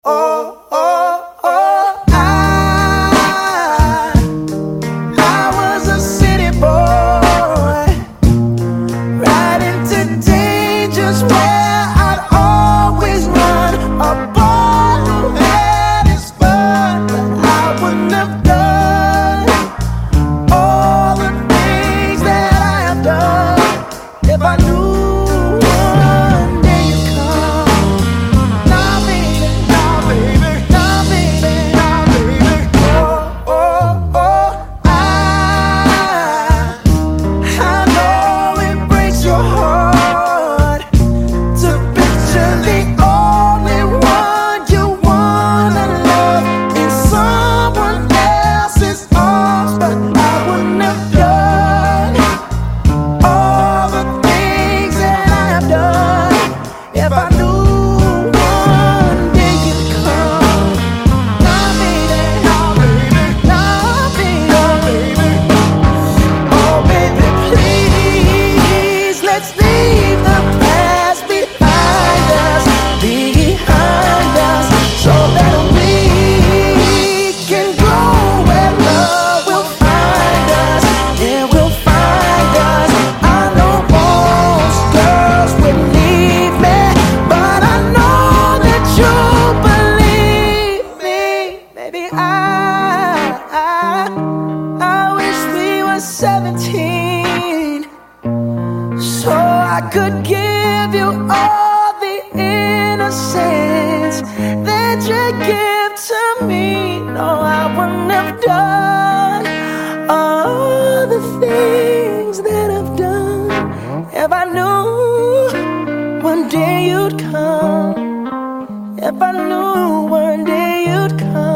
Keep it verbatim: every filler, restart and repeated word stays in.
oh, oh, oh. I, I was a city boy, right into dangers where I'd always run. A boy who had his fun, but I wouldn't have done all the things that I have done if I knew. If I knew one day you'd come, nah, baby, nah, baby, nah, baby, oh, baby, please, let's leave the past behind us, behind us, so that we can go where love will find us, it will find us. I know most girls will leave me, but I know that you'll believe me. Maybe I, I, I wish we were seventeen, so I could give you all the innocence that you give to me. No, I wouldn't have done all the things that I've done if I knew one day you'd come, if I knew one day you'd come.